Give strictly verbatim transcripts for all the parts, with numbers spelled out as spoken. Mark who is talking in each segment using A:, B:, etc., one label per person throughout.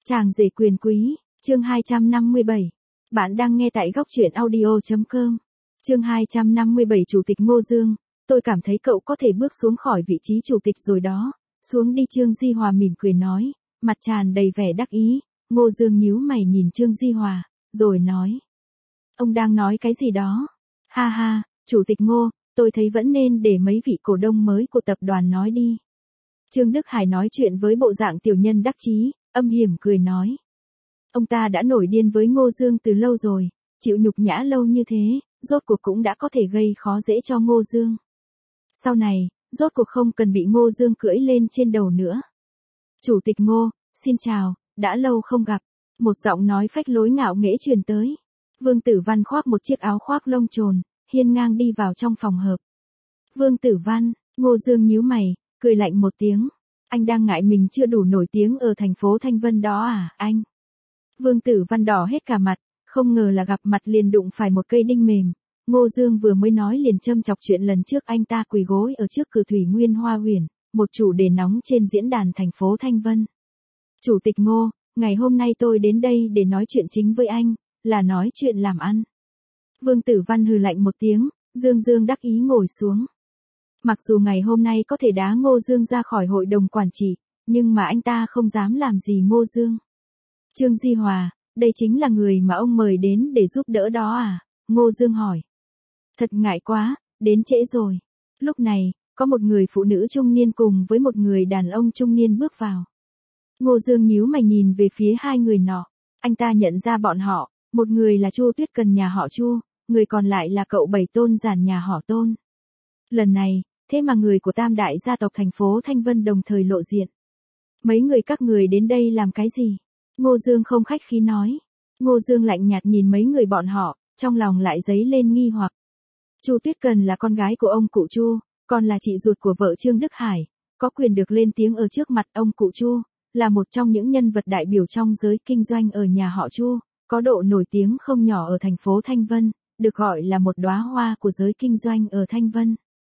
A: Chàng rể quyền quý, chương hai trăm năm mươi bảy. Bạn đang nghe tại góc truyện audio chấm com. Chương hai trăm năm mươi bảy Chủ tịch Ngô Dương, tôi cảm thấy cậu có thể bước xuống khỏi vị trí chủ tịch rồi đó. Xuống đi, Trương Di Hòa mỉm cười nói, mặt tràn đầy vẻ đắc ý. Ngô Dương nhíu mày nhìn Trương Di Hòa, rồi nói. Ông đang nói cái gì đó? Ha ha, Chủ tịch Ngô, tôi thấy vẫn nên để mấy vị cổ đông mới của tập đoàn nói đi. Trương Đức Hải nói chuyện với bộ dạng tiểu nhân đắc chí, âm hiểm cười nói. Ông ta đã nổi điên với Ngô Dương từ lâu rồi, chịu nhục nhã lâu như thế, rốt cuộc cũng đã có thể gây khó dễ cho Ngô Dương. Sau này, rốt cuộc không cần bị Ngô Dương cưỡi lên trên đầu nữa. Chủ tịch Ngô, xin chào, đã lâu không gặp. Một giọng nói phách lối ngạo nghễ truyền tới. Vương Tử Văn khoác một chiếc áo khoác lông trồn, hiên ngang đi vào trong phòng họp. Vương Tử Văn, Ngô Dương nhíu mày, cười lạnh một tiếng. Anh đang ngại mình chưa đủ nổi tiếng ở thành phố Thanh Vân đó à, anh? Vương Tử Văn đỏ hết cả mặt, không ngờ là gặp mặt liền đụng phải một cây đinh mềm. Ngô Dương vừa mới nói liền châm chọc chuyện lần trước anh ta quỳ gối ở trước cửa Thủy Nguyên Hoa Huyền, một chủ đề nóng trên diễn đàn thành phố Thanh Vân. Chủ tịch Ngô, ngày hôm nay tôi đến đây để nói chuyện chính với anh, là nói chuyện làm ăn. Vương Tử Văn hừ lạnh một tiếng, Dương Dương đắc ý ngồi xuống. Mặc dù ngày hôm nay có thể đá Ngô Dương ra khỏi hội đồng quản trị, nhưng mà anh ta không dám làm gì Ngô Dương. Trương Di Hòa, đây chính là người mà ông mời đến để giúp đỡ đó à? Ngô Dương hỏi. Thật ngại quá, đến trễ rồi. Lúc này, có một người phụ nữ trung niên cùng với một người đàn ông trung niên bước vào. Ngô Dương nhíu mày nhìn về phía hai người nọ. Anh ta nhận ra bọn họ, một người là Chu Tuyết Cần nhà họ Chu, người còn lại là cậu Bảy Tôn Giản nhà họ Tôn. Lần này, thế mà người của tam đại gia tộc thành phố Thanh Vân đồng thời lộ diện. Mấy người các người đến đây làm cái gì? Ngô Dương không khách khí nói. Ngô Dương lạnh nhạt nhìn mấy người bọn họ, trong lòng lại dấy lên nghi hoặc. Chu Tuyết Cần là con gái của ông cụ Chu, còn là chị ruột của vợ Trương Đức Hải, có quyền được lên tiếng ở trước mặt ông cụ Chu, là một trong những nhân vật đại biểu trong giới kinh doanh ở nhà họ Chu, có độ nổi tiếng không nhỏ ở thành phố Thanh Vân, được gọi là một đóa hoa của giới kinh doanh ở Thanh Vân.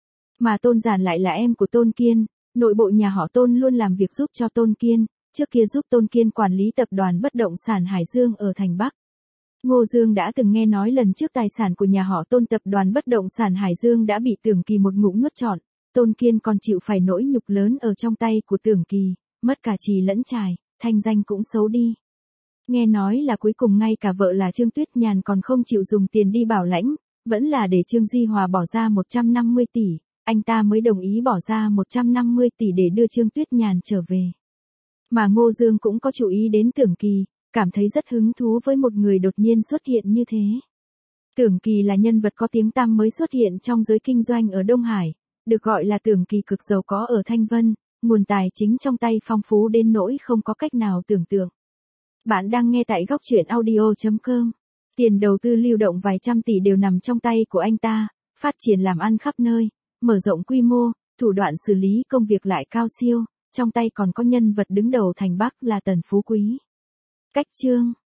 A: Mà Tôn Giản lại là em của Tôn Kiên, nội bộ nhà họ Tôn luôn làm việc giúp cho Tôn Kiên, trước kia giúp Tôn Kiên quản lý tập đoàn bất động sản Hải Dương ở thành Bắc. Ngô Dương đã từng nghe nói lần trước tài sản của nhà họ Tôn tập đoàn bất động sản Hải Dương đã bị Tưởng Kỳ một ngụm nuốt trọn, Tôn Kiên còn chịu phải nỗi nhục lớn ở trong tay của Tưởng Kỳ, mất cả trì lẫn trài, thanh danh cũng xấu đi. Nghe nói là cuối cùng ngay cả vợ là Trương Tuyết Nhàn còn không chịu dùng tiền đi bảo lãnh, vẫn là để Trương Di Hòa bỏ ra một trăm năm mươi tỷ, anh ta mới đồng ý bỏ ra một trăm năm mươi tỷ để đưa Trương Tuyết Nhàn trở về. Mà Ngô Dương cũng có chú ý đến Tưởng Kỳ, cảm thấy rất hứng thú với một người đột nhiên xuất hiện như thế. Tưởng Kỳ là nhân vật có tiếng tăm mới xuất hiện trong giới kinh doanh ở Đông Hải, được gọi là Tưởng Kỳ cực giàu có ở Thanh Vân, nguồn tài chính trong tay phong phú đến nỗi không có cách nào tưởng tượng. Bạn đang nghe tại góc truyện audio chấm com. Tiền đầu tư lưu động vài trăm tỷ đều nằm trong tay của anh ta, phát triển làm ăn khắp nơi, mở rộng quy mô, thủ đoạn xử lý công việc lại cao siêu, trong tay còn có nhân vật đứng đầu thành Bắc là Tần Phú Quý. Cách chương